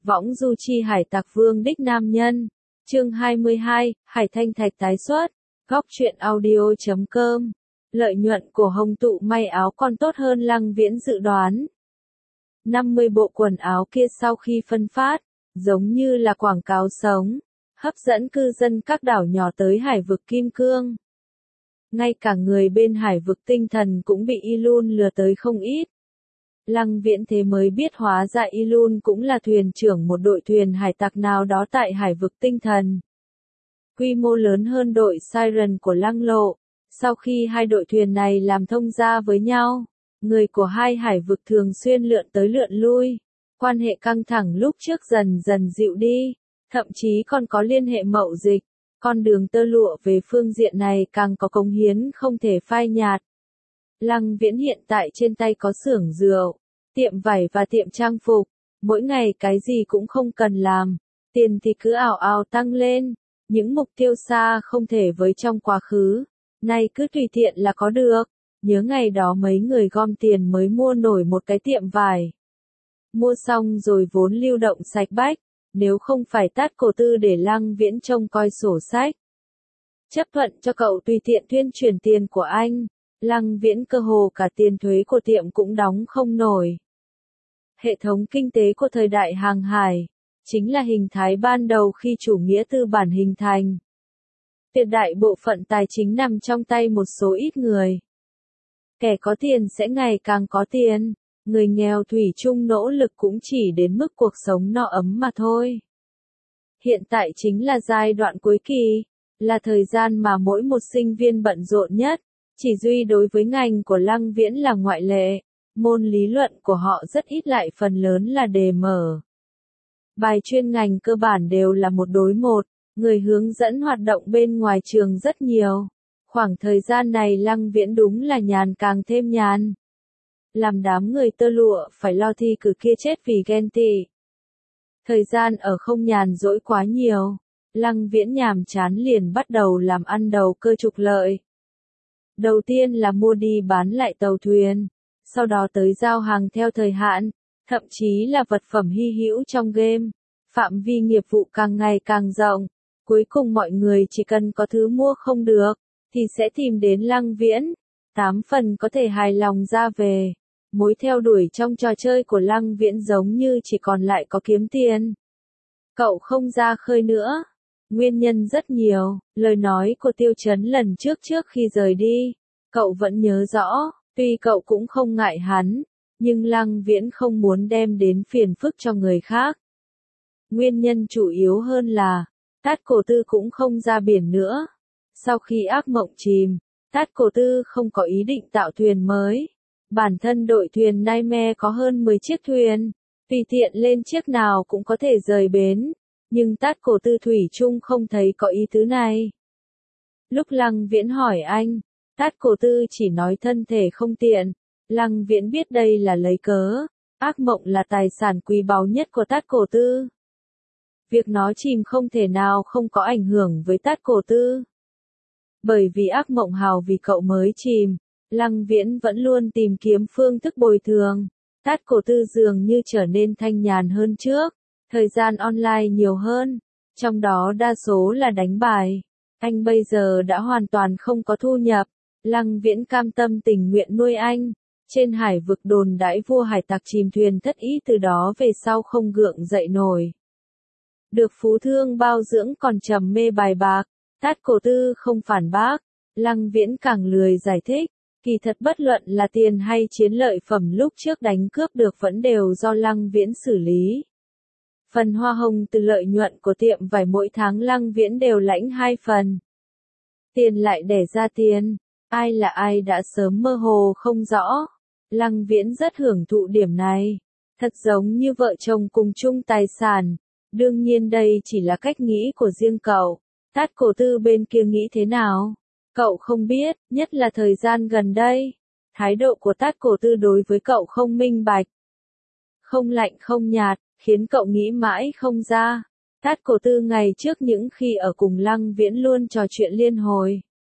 Võng du chi hải tặc vương đích nam nhân. Chương 22, Hải Thanh Thạch tái xuất. Góc truyện audio.com. Lợi nhuận của Hồng Tụ may áo còn tốt hơn Lăng Viễn dự đoán. 50 bộ quần áo kia sau khi phân phát, giống như là quảng cáo sống, hấp dẫn cư dân các đảo nhỏ tới hải vực Kim Cương. Ngay cả người bên hải vực tinh thần cũng bị Ilun lừa tới không ít. Lăng Viễn thế mới biết hóa ra Ilun cũng là thuyền trưởng một đội thuyền hải tặc nào đó tại hải vực tinh thần. Quy mô lớn hơn đội Siren của Lăng Lộ. Sau khi hai đội thuyền này làm thông gia với nhau, người của hai hải vực thường xuyên lượn tới lượn lui. Quan hệ căng thẳng lúc trước dần dần dịu đi, thậm chí còn có liên hệ mậu dịch. Con đường tơ lụa về phương diện này càng có cống hiến không thể phai nhạt. Lăng Viễn hiện tại trên tay có xưởng rượu, tiệm vải và tiệm trang phục, mỗi ngày cái gì cũng không cần làm, tiền thì cứ ào ào tăng lên, những mục tiêu xa không thể với trong quá khứ, nay cứ tùy tiện là có được. Nhớ ngày đó mấy người gom tiền mới mua nổi một cái tiệm vải. Mua xong rồi vốn lưu động sạch bách, nếu không phải tát cổ tư để Lăng Viễn trông coi sổ sách. Chấp thuận cho cậu tùy tiện tuyên truyền tiền của anh, Lăng Viễn cơ hồ cả tiền thuế của tiệm cũng đóng không nổi. Hệ thống kinh tế của thời đại hàng hải, chính là hình thái ban đầu khi chủ nghĩa tư bản hình thành. Tuyệt đại bộ phận tài chính nằm trong tay một số ít người. Kẻ có tiền sẽ ngày càng có tiền, người nghèo thủy chung nỗ lực cũng chỉ đến mức cuộc sống no ấm mà thôi. Hiện tại chính là giai đoạn cuối kỳ, là thời gian mà mỗi một sinh viên bận rộn nhất, chỉ duy đối với ngành của Lăng Viễn là ngoại lệ, môn lý luận của họ rất ít lại phần lớn là đề mở. Bài chuyên ngành cơ bản đều là một đối một, người hướng dẫn hoạt động bên ngoài trường rất nhiều. Khoảng thời gian này Lăng Viễn đúng là nhàn càng thêm nhàn. Làm đám người tơ lụa phải lo thi cử kia chết vì ghen tị. Thời gian ở không nhàn rỗi quá nhiều, Lăng Viễn nhàm chán liền bắt đầu làm ăn đầu cơ trục lợi. Đầu tiên là mua đi bán lại tàu thuyền, sau đó tới giao hàng theo thời hạn, thậm chí là vật phẩm hy hữu trong game. Phạm vi nghiệp vụ càng ngày càng rộng, cuối cùng mọi người chỉ cần có thứ mua không được, thì sẽ tìm đến Lăng Viễn, 8 phần có thể hài lòng ra về. Mối theo đuổi trong trò chơi của Lăng Viễn giống như chỉ còn lại có kiếm tiền. Cậu không ra khơi nữa. Nguyên nhân rất nhiều, lời nói của Tiêu Chấn lần trước khi rời đi, cậu vẫn nhớ rõ, tuy cậu cũng không ngại hắn, nhưng Lăng Viễn không muốn đem đến phiền phức cho người khác. Nguyên nhân chủ yếu hơn là, Tát Cổ Tư cũng không ra biển nữa. Sau khi ác mộng chìm, Tát Cổ Tư không có ý định tạo thuyền mới. Bản thân đội thuyền Nightmare có hơn 10 chiếc thuyền, tùy tiện lên chiếc nào cũng có thể rời bến, nhưng Tát Cổ Tư thủy chung không thấy có ý tứ này. Lúc Lăng Viễn hỏi anh, Tát Cổ Tư chỉ nói thân thể không tiện. Lăng Viễn biết đây là lấy cớ, ác mộng là tài sản quý báu nhất của Tát Cổ Tư. Việc nó chìm không thể nào không có ảnh hưởng với Tát Cổ Tư. Bởi vì ác mộng hào vì cậu mới chìm, Lăng Viễn vẫn luôn tìm kiếm phương thức bồi thường. Tát Cổ Tư dường như trở nên thanh nhàn hơn trước, thời gian online nhiều hơn, trong đó đa số là đánh bài. Anh bây giờ đã hoàn toàn không có thu nhập, Lăng Viễn cam tâm tình nguyện nuôi anh. Trên hải vực đồn đãi vua hải tặc chìm thuyền thất ý từ đó về sau không gượng dậy nổi. Được phú thương bao dưỡng còn trầm mê bài bạc, Tát Cổ Tư không phản bác, Lăng Viễn càng lười giải thích, kỳ thật bất luận là tiền hay chiến lợi phẩm lúc trước đánh cướp được vẫn đều do Lăng Viễn xử lý. Phần hoa hồng từ lợi nhuận của tiệm vải mỗi tháng Lăng Viễn đều lãnh 2 phần. Tiền lại đẻ ra tiền, ai là ai đã sớm mơ hồ không rõ. Lăng Viễn rất hưởng thụ điểm này, thật giống như vợ chồng cùng chung tài sản. Đương nhiên đây chỉ là cách nghĩ của riêng cậu. Tát Cổ Tư bên kia nghĩ thế nào? Cậu không biết, nhất là thời gian gần đây. Thái độ của Tát Cổ Tư đối với cậu không minh bạch. Không lạnh không nhạt, khiến cậu nghĩ mãi không ra. Tát Cổ Tư ngày trước những khi ở cùng Lăng Viễn luôn trò chuyện liên hồi.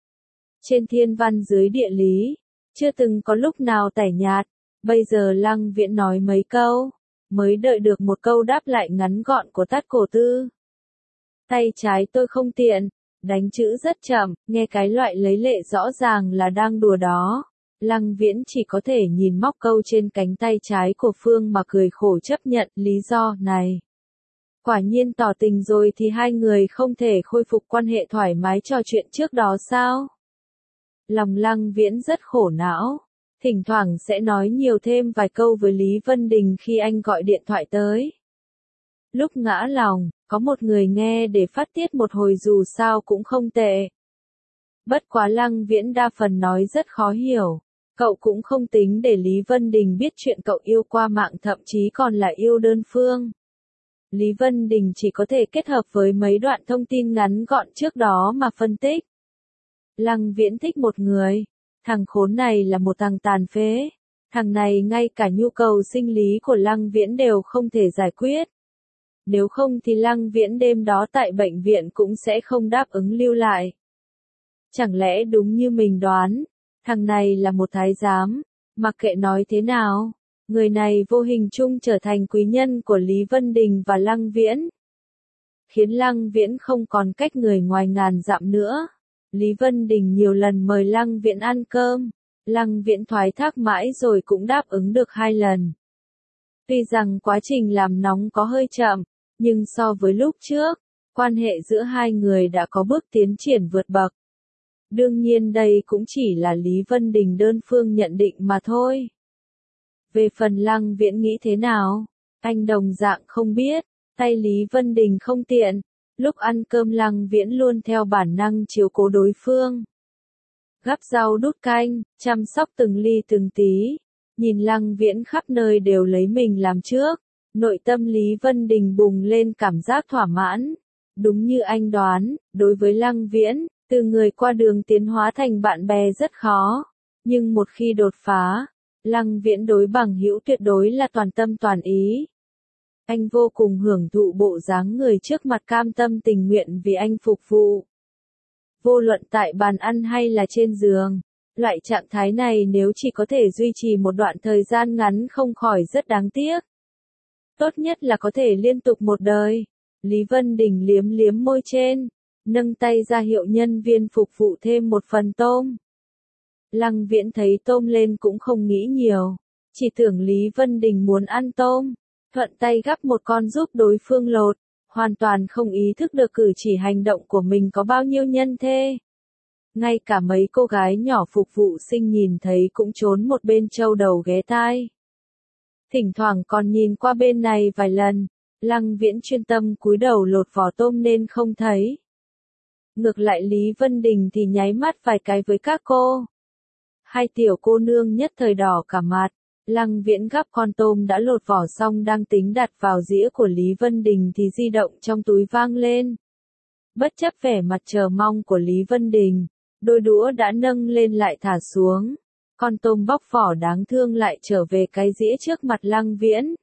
Trên thiên văn dưới địa lý, chưa từng có lúc nào tẻ nhạt. Bây giờ Lăng Viễn nói mấy câu, mới đợi được một câu đáp lại ngắn gọn của Tát Cổ Tư. Tay trái tôi không tiện, đánh chữ rất chậm, nghe cái loại lấy lệ rõ ràng là đang đùa đó. Lăng Viễn chỉ có thể nhìn móc câu trên cánh tay trái của Phương mà cười khổ chấp nhận lý do này. Quả nhiên tỏ tình rồi thì hai người không thể khôi phục quan hệ thoải mái trò chuyện trước đó sao? Lòng Lăng Viễn rất khổ não, thỉnh thoảng sẽ nói nhiều thêm vài câu với Lý Vân Đình khi anh gọi điện thoại tới. Lúc ngã lòng, có một người nghe để phát tiết một hồi dù sao cũng không tệ. Bất quá Lăng Viễn đa phần nói rất khó hiểu. Cậu cũng không tính để Lý Vân Đình biết chuyện cậu yêu qua mạng, thậm chí còn là yêu đơn phương. Lý Vân Đình chỉ có thể kết hợp với mấy đoạn thông tin ngắn gọn trước đó mà phân tích. Lăng Viễn thích một người. Thằng khốn này là một thằng tàn phế. Thằng này ngay cả nhu cầu sinh lý của Lăng Viễn đều không thể giải quyết. Nếu không thì Lăng Viễn đêm đó tại bệnh viện cũng sẽ không đáp ứng lưu lại. Chẳng lẽ đúng như mình đoán, thằng này là một thái giám, mặc kệ nói thế nào, người này vô hình chung trở thành quý nhân của Lý Vân Đình và Lăng Viễn. Khiến Lăng Viễn không còn cách người ngoài ngàn dặm nữa. Lý Vân Đình nhiều lần mời Lăng Viễn ăn cơm, Lăng Viễn thoái thác mãi rồi cũng đáp ứng được 2 lần. Tuy rằng quá trình làm nóng có hơi chậm, nhưng so với lúc trước, quan hệ giữa hai người đã có bước tiến triển vượt bậc. Đương nhiên đây cũng chỉ là Lý Vân Đình đơn phương nhận định mà thôi. Về phần Lăng Viễn nghĩ thế nào, anh đồng dạng không biết, tay Lý Vân Đình không tiện, lúc ăn cơm Lăng Viễn luôn theo bản năng chiếu cố đối phương. Gắp rau đút canh, chăm sóc từng ly từng tí, nhìn Lăng Viễn khắp nơi đều lấy mình làm trước, nội tâm Lý Vân Đình bùng lên cảm giác thỏa mãn. Đúng như anh đoán, đối với Lăng Viễn, từ người qua đường tiến hóa thành bạn bè rất khó, nhưng một khi đột phá, Lăng Viễn đối bằng hữu tuyệt đối là toàn tâm toàn ý. Anh vô cùng hưởng thụ bộ dáng người trước mặt cam tâm tình nguyện vì anh phục vụ. Vô luận tại bàn ăn hay là trên giường, loại trạng thái này nếu chỉ có thể duy trì một đoạn thời gian ngắn không khỏi rất đáng tiếc. Tốt nhất là có thể liên tục một đời. Lý Vân Đình liếm liếm môi trên, nâng tay ra hiệu nhân viên phục vụ thêm một phần tôm. Lăng Viễn thấy tôm lên cũng không nghĩ nhiều, chỉ tưởng Lý Vân Đình muốn ăn tôm, thuận tay gắp một con giúp đối phương lột, hoàn toàn không ý thức được cử chỉ hành động của mình có bao nhiêu nhân thê. Ngay cả mấy cô gái nhỏ phục vụ sinh nhìn thấy cũng trốn một bên châu đầu ghé tai. Thỉnh thoảng còn nhìn qua bên này vài lần, Lăng Viễn chuyên tâm cúi đầu lột vỏ tôm nên không thấy. Ngược lại Lý Vân Đình thì nháy mắt vài cái với các cô. Hai tiểu cô nương nhất thời đỏ cả mặt. Lăng Viễn gắp con tôm đã lột vỏ xong đang tính đặt vào dĩa của Lý Vân Đình thì di động trong túi vang lên. Bất chấp vẻ mặt chờ mong của Lý Vân Đình, đôi đũa đã nâng lên lại thả xuống. Con tôm bóc vỏ đáng thương lại trở về cái dĩa trước mặt Lăng Viễn.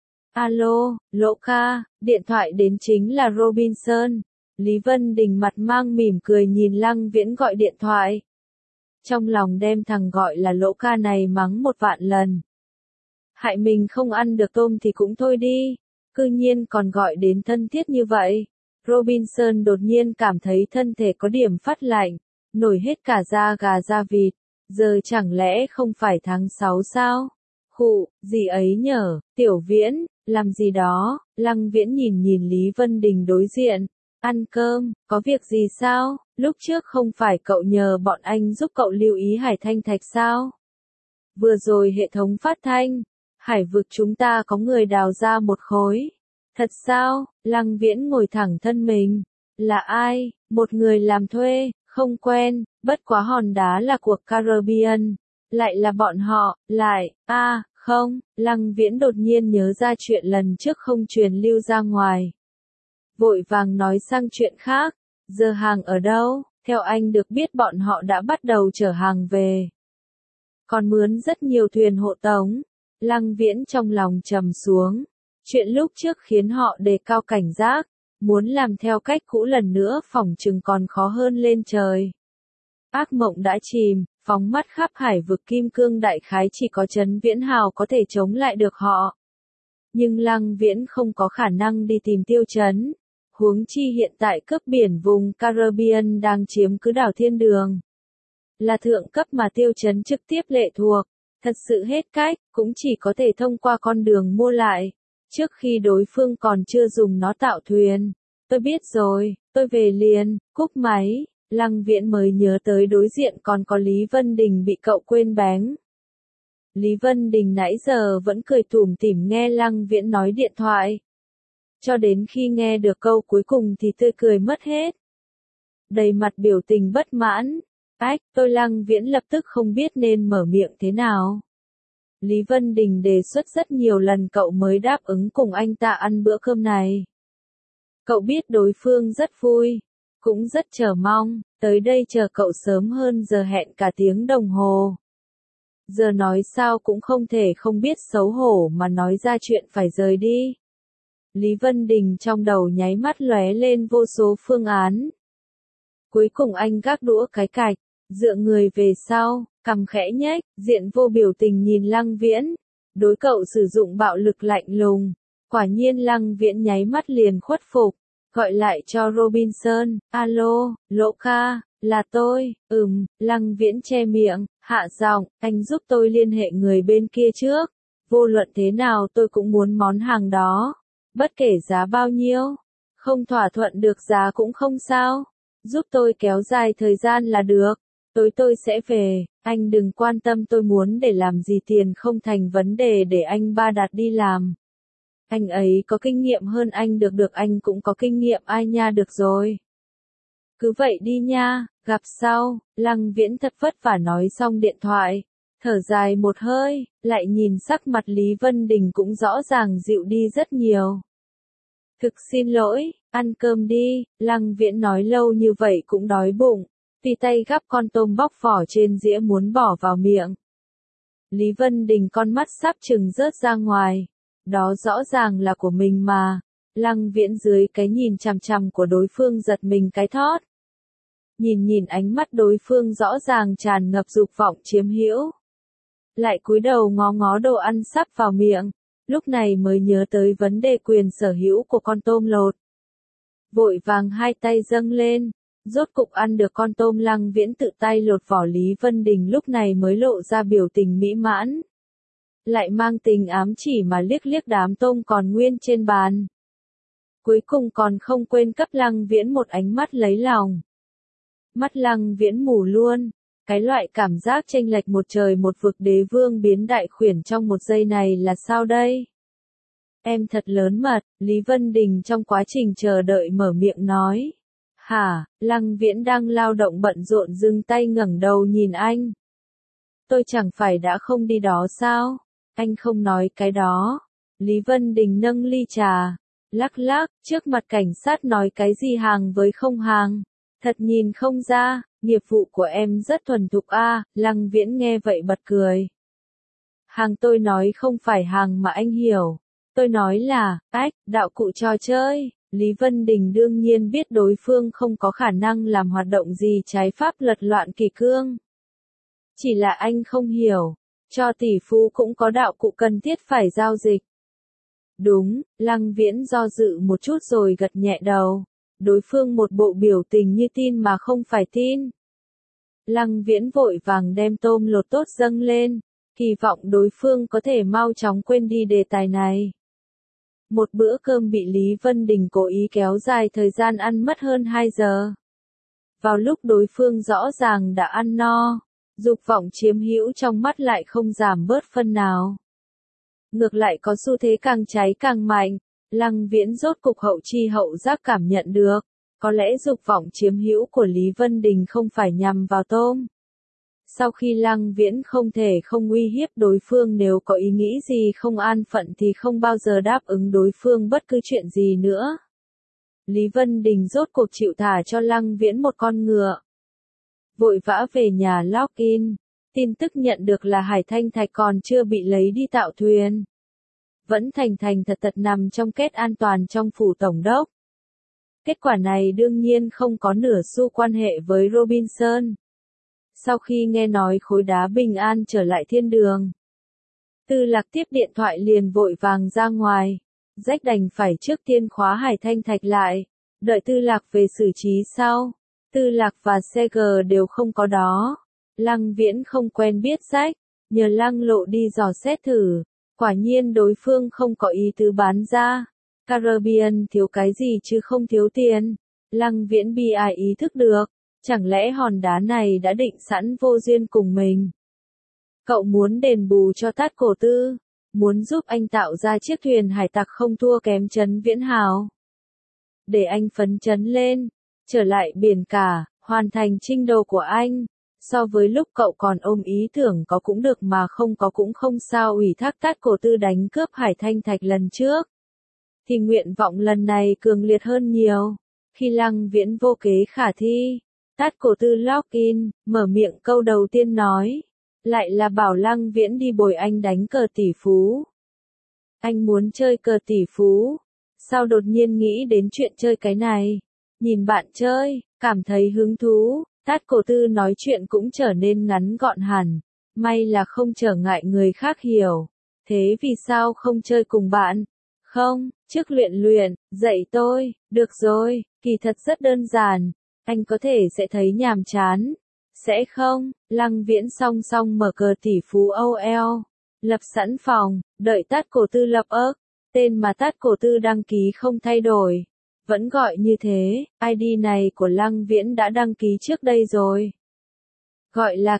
Alo, Lỗ ca, điện thoại đến chính là Robinson. Lý Vân Đình mặt mang mỉm cười nhìn Lăng Viễn gọi điện thoại. Trong lòng đem thằng gọi là Lỗ ca này mắng 1.000.000 lần. Hại mình không ăn được tôm thì cũng thôi đi, cư nhiên còn gọi đến thân thiết như vậy. Robinson đột nhiên cảm thấy thân thể có điểm phát lạnh, nổi hết cả da gà da vịt. Giờ chẳng lẽ không phải tháng 6 sao? Khụ, gì ấy nhở, Tiểu Viễn, làm gì đó? Lăng Viễn nhìn nhìn Lý Vân Đình đối diện. Ăn cơm, có việc gì sao? Lúc trước không phải cậu nhờ bọn anh giúp cậu lưu ý Hải Thanh Thạch sao? Vừa rồi hệ thống phát thanh, Hải vực chúng ta có người đào ra một khối. Thật sao? Lăng Viễn ngồi thẳng thân mình. Là ai? Một người làm thuê, không quen, bất quá hòn đá là của Caribbean. Lại là bọn họ, lại, không, Lăng Viễn đột nhiên nhớ ra chuyện lần trước không truyền lưu ra ngoài. Vội vàng nói sang chuyện khác, giờ hàng ở đâu? Theo anh được biết bọn họ đã bắt đầu chở hàng về. Còn mướn rất nhiều thuyền hộ tống. Lăng Viễn trong lòng trầm xuống. Chuyện lúc trước khiến họ đề cao cảnh giác, muốn làm theo cách cũ lần nữa phỏng chừng còn khó hơn lên trời. Ác mộng đã chìm, phóng mắt khắp hải vực kim cương đại khái chỉ có Trấn Viễn Hào có thể chống lại được họ. Nhưng Lăng Viễn không có khả năng đi tìm Tiêu Chấn. Huống chi hiện tại cướp biển vùng Caribbean đang chiếm cứ đảo Thiên Đường. Là thượng cấp mà Tiêu Chấn trực tiếp lệ thuộc. Thật sự hết cách, cũng chỉ có thể thông qua con đường mua lại. Trước khi đối phương còn chưa dùng nó tạo thuyền. Tôi biết rồi, tôi về liền, cúp máy. Lăng Viễn mới nhớ tới đối diện còn có Lý Vân Đình bị cậu quên bén. Lý Vân Đình nãy giờ vẫn cười tủm tỉm nghe Lăng Viễn nói điện thoại. Cho đến khi nghe được câu cuối cùng thì tươi cười mất hết. Đầy mặt biểu tình bất mãn. Ách, tôi Lăng Viễn lập tức không biết nên mở miệng thế nào. Lý Vân Đình đề xuất rất nhiều lần cậu mới đáp ứng cùng anh ta ăn bữa cơm này. Cậu biết đối phương rất vui, cũng rất chờ mong, tới đây chờ cậu sớm hơn giờ hẹn cả tiếng đồng hồ. Giờ nói sao cũng không thể không biết xấu hổ mà nói ra chuyện phải rời đi. Lý Vân Đình trong đầu nháy mắt lóe lên vô số phương án. Cuối cùng anh gác đũa cái cạch, dựa người về sau, cằm khẽ nhếch, diện vô biểu tình nhìn Lăng Viễn. Đối cậu sử dụng bạo lực lạnh lùng. Quả nhiên Lăng Viễn nháy mắt liền khuất phục. Gọi lại cho Robinson, alo, Lỗ ca, là tôi, Lăng Viễn che miệng, hạ giọng, anh giúp tôi liên hệ người bên kia trước. Vô luận thế nào tôi cũng muốn món hàng đó. Bất kể giá bao nhiêu, không thỏa thuận được giá cũng không sao. Giúp tôi kéo dài thời gian là được. Tối tôi sẽ về, anh đừng quan tâm tôi muốn để làm gì, tiền không thành vấn đề để anh Ba Đạt đi làm. Anh ấy có kinh nghiệm hơn anh, được anh cũng có kinh nghiệm ai nha, được rồi. Cứ vậy đi nha, gặp sau. Lăng Viễn thật vất vả nói xong điện thoại. Thở dài một hơi, lại nhìn sắc mặt Lý Vân Đình cũng rõ ràng dịu đi rất nhiều. Thực xin lỗi, ăn cơm đi. Lăng Viễn nói lâu như vậy cũng đói bụng. Tùy tay gắp con tôm bóc vỏ trên dĩa muốn bỏ vào miệng. Lý Vân Đình con mắt sắp chừng rớt ra ngoài. Đó rõ ràng là của mình mà. Lăng Viễn dưới cái nhìn chằm chằm của đối phương giật mình cái thót. Nhìn ánh mắt đối phương rõ ràng tràn ngập dục vọng chiếm hữu. Lại cúi đầu ngó ngó đồ ăn sắp vào miệng. Lúc này mới nhớ tới vấn đề quyền sở hữu của con tôm lột. Vội vàng hai tay dâng lên. Rốt cục ăn được con tôm. Lăng Viễn tự tay lột vỏ. Lý Vân Đình lúc này mới lộ ra biểu tình mỹ mãn. Lại mang tình ám chỉ mà liếc liếc đám tôm còn nguyên trên bàn. Cuối cùng còn không quên cấp Lăng Viễn một ánh mắt lấy lòng. Mắt Lăng Viễn mù luôn. Cái loại cảm giác chênh lệch một trời một vực, đế vương biến đại khuyển trong một giây này là sao đây? Em thật lớn mật, Lý Vân Đình trong quá trình chờ đợi mở miệng nói. Hả, Lăng Viễn đang lao động bận rộn dừng tay ngẩng đầu nhìn anh. Tôi chẳng phải đã không đi đó sao? Anh không nói cái đó. Lý Vân Đình nâng ly trà. Lắc lắc, trước mặt cảnh sát nói cái gì hàng với không hàng. Thật nhìn không ra, nghiệp vụ của em rất thuần thục a. Lăng Viễn nghe vậy bật cười. Hàng tôi nói không phải hàng mà anh hiểu. Tôi nói là, đạo cụ trò chơi. Lý Vân Đình đương nhiên biết đối phương không có khả năng làm hoạt động gì trái pháp luật loạn kỷ cương. Chỉ là anh không hiểu. Cho tỷ phú cũng có đạo cụ cần thiết phải giao dịch. Đúng, Lăng Viễn do dự một chút rồi gật nhẹ đầu. Đối phương một bộ biểu tình như tin mà không phải tin. Lăng Viễn vội vàng đem tôm lột tốt dâng lên, kỳ vọng đối phương có thể mau chóng quên đi đề tài này. Một bữa cơm bị Lý Vân Đình cố ý kéo dài thời gian ăn mất hơn 2 giờ. Vào lúc đối phương rõ ràng đã ăn no, dục vọng chiếm hữu trong mắt lại không giảm bớt phân nào. Ngược lại có xu thế càng cháy càng mạnh. Lăng Viễn rốt cục hậu chi hậu giác cảm nhận được, có lẽ dục vọng chiếm hữu của Lý Vân Đình không phải nhằm vào tôm. Sau khi Lăng Viễn không thể không uy hiếp đối phương, nếu có ý nghĩ gì không an phận thì không bao giờ đáp ứng đối phương bất cứ chuyện gì nữa. Lý Vân Đình rốt cuộc chịu thả cho Lăng Viễn một con ngựa. Vội vã về nhà login, tin tức nhận được là Hải Thanh Thạch còn chưa bị lấy đi tạo thuyền. Vẫn thành thật nằm trong kết an toàn trong phủ tổng đốc. Kết quả này đương nhiên không có nửa xu quan hệ với Robinson. Sau khi nghe nói khối đá bình an trở lại thiên đường, Tư Lạc tiếp điện thoại liền vội vàng ra ngoài. Jack đành phải trước tiên khóa Hải Thanh Thạch lại, đợi Tư Lạc về xử trí sau. Tư Lạc và Seger đều không có đó. Lăng Viễn không quen biết Jack, nhờ Lăng Lộ đi dò xét thử. Quả nhiên đối phương không có ý tứ bán ra. Caribbean thiếu cái gì chứ không thiếu tiền. Lăng Viễn bi ai ý thức được. Chẳng lẽ hòn đá này đã định sẵn vô duyên cùng mình? Cậu muốn đền bù cho Tát Cổ Tư, muốn giúp anh tạo ra chiếc thuyền hải tặc không thua kém Trấn Viễn Hào. Để anh phấn chấn lên, trở lại biển cả, hoàn thành trinh đồ của anh. So với lúc cậu còn ôm ý tưởng có cũng được mà không có cũng không sao ủy thác Tát Cổ Tư đánh cướp Hải Thanh Thạch lần trước. Thì nguyện vọng lần này cường liệt hơn nhiều. Khi Lăng Viễn vô kế khả thi, Tát Cổ Tư login, mở miệng câu đầu tiên nói. Lại là bảo Lăng Viễn đi bồi anh đánh cờ tỷ phú. Anh muốn chơi cờ tỷ phú. Sao đột nhiên nghĩ đến chuyện chơi cái này? Nhìn bạn chơi, cảm thấy hứng thú. Tát Cổ Tư nói chuyện cũng trở nên ngắn gọn hẳn. May là không trở ngại người khác hiểu. Thế vì sao không chơi cùng bạn? Không, trước luyện, dạy tôi. Được rồi, kỳ thật rất đơn giản. Anh có thể sẽ thấy nhàm chán. Sẽ không, Lăng Viễn song song mở cờ tỷ phú OL. Lập sẵn phòng, đợi Tát Cổ Tư lập ức. Tên mà Tát Cổ Tư đăng ký không thay đổi. Vẫn gọi như thế, ID này của Lăng Viễn đã đăng ký trước đây rồi. Gọi là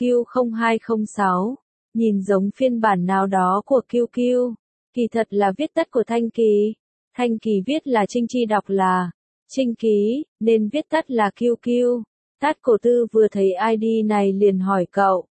QQ0206. Nhìn giống phiên bản nào đó của QQ. Kỳ thật là viết tắt của Thanh Kỳ. Thanh Kỳ viết là Trinh Chi đọc là Trinh Ký, nên viết tắt là QQ. Tát Cổ Tư vừa thấy ID này liền hỏi cậu.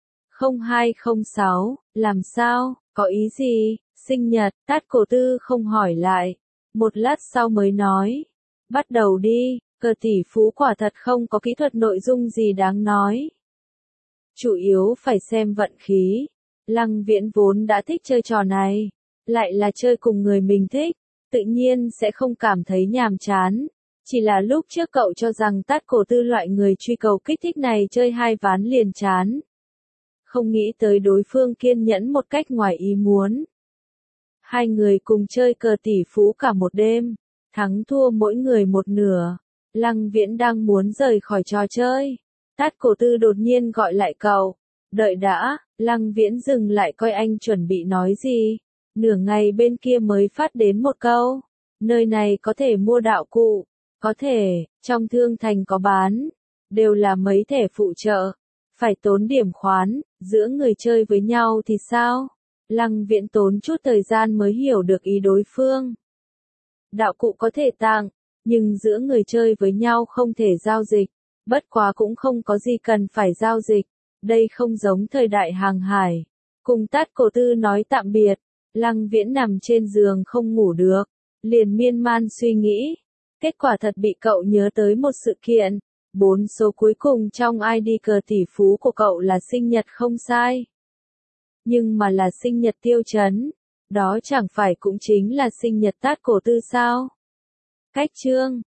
0206, làm sao, có ý gì, sinh nhật, Tát Cổ Tư không hỏi lại. Một lát sau mới nói. Bắt đầu đi, cờ tỷ phú quả thật không có kỹ thuật nội dung gì đáng nói. Chủ yếu phải xem vận khí. Lăng Viễn vốn đã thích chơi trò này. Lại là chơi cùng người mình thích. Tự nhiên sẽ không cảm thấy nhàm chán. Chỉ là lúc trước cậu cho rằng Tát Cổ Tư loại người truy cầu kích thích này chơi hai ván liền chán. Không nghĩ tới đối phương kiên nhẫn một cách ngoài ý muốn. Hai người cùng chơi cờ tỷ phú cả một đêm. Thắng thua mỗi người một nửa. Lăng Viễn đang muốn rời khỏi trò chơi. Tát Cổ Tư đột nhiên gọi lại cậu. Đợi đã, Lăng Viễn dừng lại coi anh chuẩn bị nói gì. Nửa ngày bên kia mới phát đến một câu. Nơi này có thể mua đạo cụ. Có thể, trong thương thành có bán. Đều là mấy thẻ phụ trợ. Phải tốn điểm khoán, giữa người chơi với nhau thì sao? Lăng Viễn tốn chút thời gian mới hiểu được ý đối phương. Đạo cụ có thể tặng, nhưng giữa người chơi với nhau không thể giao dịch. Bất quá cũng không có gì cần phải giao dịch. Đây không giống thời đại hàng hải. Cùng Tát Cổ Tư nói tạm biệt. Lăng Viễn nằm trên giường không ngủ được. Liền miên man suy nghĩ. Kết quả thật bị cậu nhớ tới một sự kiện. 4 số cuối cùng trong ID cờ tỷ phú của cậu là sinh nhật không sai. Nhưng mà là sinh nhật Tiêu Chấn. Đó chẳng phải cũng chính là sinh nhật Tát Cổ Tư sao? Cách chương